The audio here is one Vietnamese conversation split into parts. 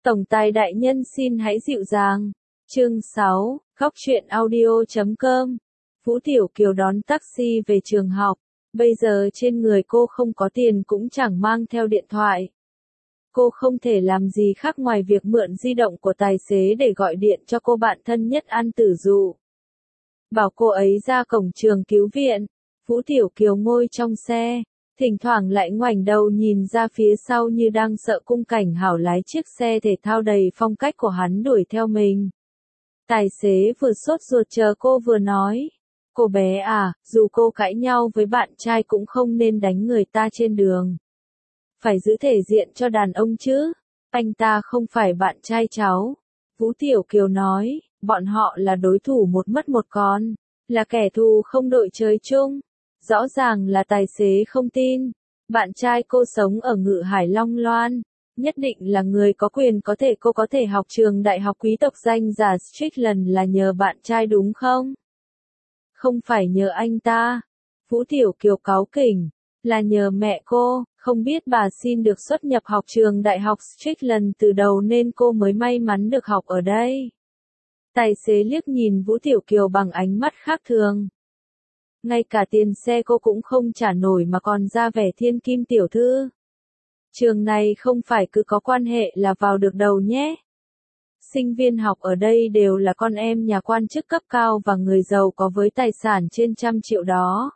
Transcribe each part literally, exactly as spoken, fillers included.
Tổng tài đại nhân xin hãy dịu dàng. Chương sáu, khóc chuyện audio chấm com. Vũ Tiểu Kiều đón taxi về trường học. Bây giờ trên người cô không có tiền cũng chẳng mang theo điện thoại. Cô không thể làm gì khác ngoài việc mượn di động của tài xế để gọi điện cho cô bạn thân nhất An Tử Dụ. Bảo cô ấy ra cổng trường cứu viện. Vũ Tiểu Kiều ngồi trong xe, thỉnh thoảng lại ngoảnh đầu nhìn ra phía sau như đang sợ khung cảnh hảo lái chiếc xe thể thao đầy phong cách của hắn đuổi theo mình. Tài xế vừa sốt ruột chờ cô vừa nói. Cô bé à, dù cô cãi nhau với bạn trai cũng không nên đánh người ta trên đường. Phải giữ thể diện cho đàn ông chứ. Anh ta không phải bạn trai cháu. Vũ Tiểu Kiều nói, bọn họ là đối thủ một mất một con. Là kẻ thù không đội trời chung. Rõ ràng là tài xế không tin. Bạn trai cô sống ở Ngự Hải Long Loan. Nhất định là người có quyền có thể cô có thể học trường đại học quý tộc danh giả Strickland là nhờ bạn trai đúng không? Không phải nhờ anh ta. Vũ Tiểu Kiều cáu kỉnh. Là nhờ mẹ cô, không biết bà xin được xuất nhập học trường đại học Strickland từ đầu nên cô mới may mắn được học ở đây. Tài xế liếc nhìn Vũ Tiểu Kiều bằng ánh mắt khác thường. Ngay cả tiền xe cô cũng không trả nổi mà còn ra vẻ thiên kim tiểu thư. Trường này không phải cứ có quan hệ là vào được đầu nhé. Sinh viên học ở đây đều là con em nhà quan chức cấp cao và người giàu có với tài sản trên trăm triệu đó.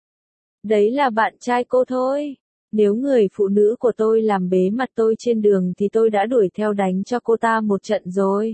Đấy là bạn trai cô thôi. Nếu người phụ nữ của tôi làm bế mặt tôi trên đường thì tôi đã đuổi theo đánh cho cô ta một trận rồi.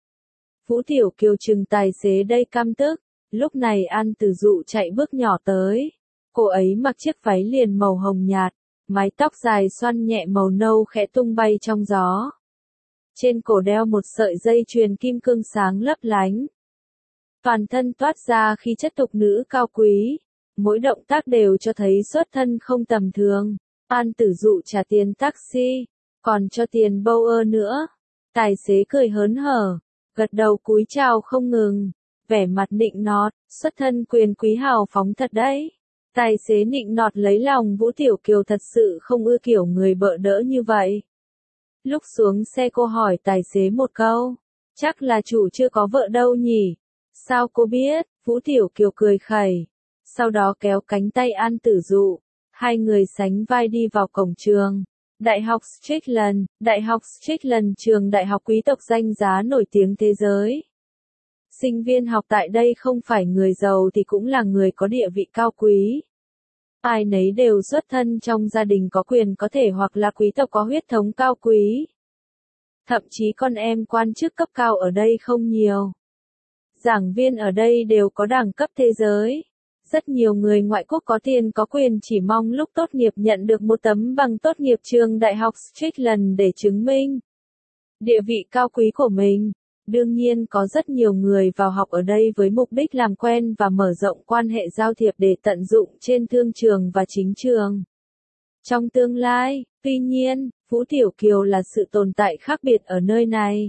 Vũ Tiểu Kiều trừng tài xế đây căm tức. Lúc này An Tử Dụ chạy bước nhỏ tới. Cô ấy mặc chiếc váy liền màu hồng nhạt, mái tóc dài xoăn nhẹ màu nâu khẽ tung bay trong gió. Trên cổ đeo một sợi dây chuyền kim cương sáng lấp lánh. Toàn thân toát ra khí chất tục nữ cao quý. Mỗi động tác đều cho thấy xuất thân không tầm thường. An Tử Dụ trả tiền taxi, còn cho tiền Bauer nữa. Tài xế cười hớn hở, gật đầu cúi chào không ngừng. Vẻ mặt nịnh nọt, xuất thân quyền quý hào phóng thật đấy. Tài xế nịnh nọt lấy lòng Vũ Tiểu Kiều thật sự không ưa kiểu người bợ đỡ như vậy. Lúc xuống xe cô hỏi tài xế một câu, chắc là chủ chưa có vợ đâu nhỉ? Sao cô biết? Vũ Tiểu Kiều cười khẩy. Sau đó kéo cánh tay An Tử Dụ. Hai người sánh vai đi vào cổng trường. Đại học Strickland, Đại học Strickland trường đại học quý tộc danh giá nổi tiếng thế giới. Sinh viên học tại đây không phải người giàu thì cũng là người có địa vị cao quý. Ai nấy đều xuất thân trong gia đình có quyền có thể hoặc là quý tộc có huyết thống cao quý. Thậm chí con em quan chức cấp cao ở đây không nhiều. Giảng viên ở đây đều có đẳng cấp thế giới. Rất nhiều người ngoại quốc có tiền có quyền chỉ mong lúc tốt nghiệp nhận được một tấm bằng tốt nghiệp trường đại học Strickland để chứng minh địa vị cao quý của mình. Đương nhiên có rất nhiều người vào học ở đây với mục đích làm quen và mở rộng quan hệ giao thiệp để tận dụng trên thương trường và chính trường. Trong tương lai, tuy nhiên, Vũ Tiểu Kiều là sự tồn tại khác biệt ở nơi này.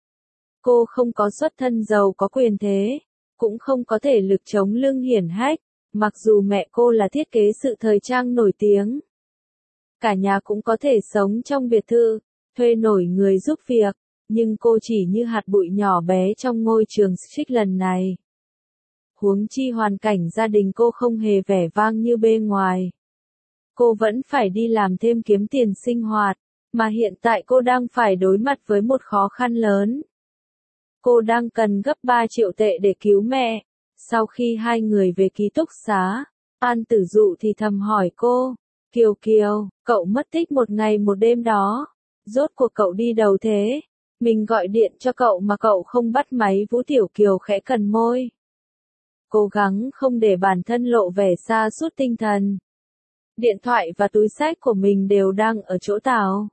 Cô không có xuất thân giàu có quyền thế, cũng không có thể lực chống lưng hiển hách, mặc dù mẹ cô là thiết kế sự thời trang nổi tiếng. Cả nhà cũng có thể sống trong biệt thự, thuê nổi người giúp việc. Nhưng cô chỉ như hạt bụi nhỏ bé trong ngôi trường Strickland này. Huống chi hoàn cảnh gia đình cô không hề vẻ vang như bên ngoài. Cô vẫn phải đi làm thêm kiếm tiền sinh hoạt, mà hiện tại cô đang phải đối mặt với một khó khăn lớn. Cô đang cần gấp ba triệu tệ để cứu mẹ. Sau khi hai người về ký túc xá, An Tử Dụ thì thầm hỏi cô, Kiều Kiều, cậu mất tích một ngày một đêm đó. Rốt cuộc cậu đi đâu thế? Mình gọi điện cho cậu mà cậu không bắt máy. Vũ Tiểu Kiều khẽ cằn môi. Cố gắng không để bản thân lộ vẻ sa sút tinh thần. Điện thoại và túi xách của mình đều đang ở chỗ Tào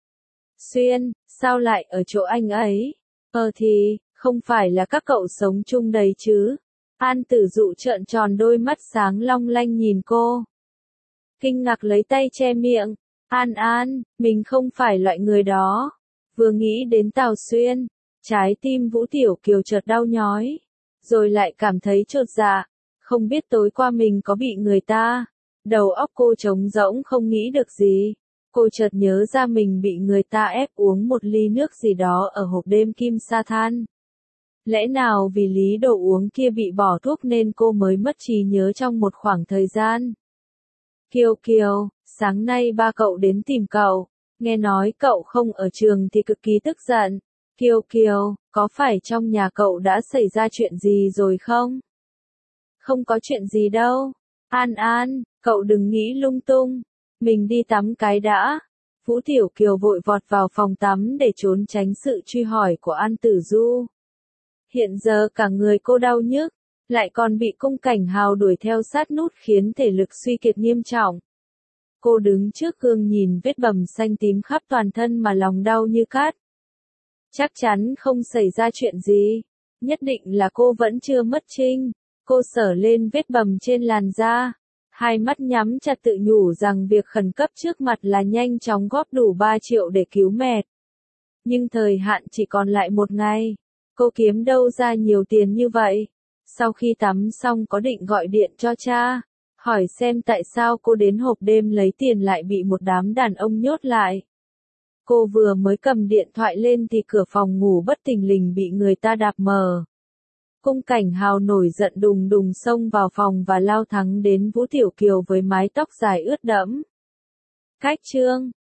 Xuyên, sao lại ở chỗ anh ấy? Ờ thì, không phải là các cậu sống chung đấy chứ? An Tử Dụ trợn tròn đôi mắt sáng long lanh nhìn cô. Kinh ngạc lấy tay che miệng. An An, mình không phải loại người đó. Vừa nghĩ đến Tào Xuyên, trái tim Vũ Tiểu Kiều chợt đau nhói, rồi lại cảm thấy chột dạ, không biết tối qua mình có bị người ta. Đầu óc cô trống rỗng không nghĩ được gì. Cô chợt nhớ ra mình bị người ta ép uống một ly nước gì đó ở hộp đêm Kim Sa Than. Lẽ nào vì lý đồ uống kia bị bỏ thuốc nên cô mới mất trí nhớ trong một khoảng thời gian? Kiều Kiều, sáng nay ba cậu đến tìm cậu, nghe nói cậu không ở trường thì cực kỳ tức giận. Kiều Kiều, có phải trong nhà cậu đã xảy ra chuyện gì rồi không? Không có chuyện gì đâu. An An, cậu đừng nghĩ lung tung. Mình đi tắm cái đã. Vũ Tiểu Kiều vội vọt vào phòng tắm để trốn tránh sự truy hỏi của An Tử Du. Hiện giờ cả người cô đau nhức, lại còn bị Cung Cảnh Hào đuổi theo sát nút khiến thể lực suy kiệt nghiêm trọng. Cô đứng trước gương nhìn vết bầm xanh tím khắp toàn thân mà lòng đau như cát. Chắc chắn không xảy ra chuyện gì. Nhất định là cô vẫn chưa mất trinh. Cô sờ lên vết bầm trên làn da. Hai mắt nhắm chặt tự nhủ rằng việc khẩn cấp trước mặt là nhanh chóng góp đủ ba triệu để cứu mẹ. Nhưng thời hạn chỉ còn lại một ngày. Cô kiếm đâu ra nhiều tiền như vậy? Sau khi tắm xong có định gọi điện cho cha, hỏi xem tại sao cô đến hộp đêm lấy tiền lại bị một đám đàn ông nhốt lại. Cô vừa mới cầm điện thoại lên thì cửa phòng ngủ bất thình lình bị người ta đạp mở. Cung Cảnh Hào nổi giận đùng đùng xông vào phòng và lao thẳng đến Vũ Tiểu Kiều với mái tóc dài ướt đẫm. Cách chương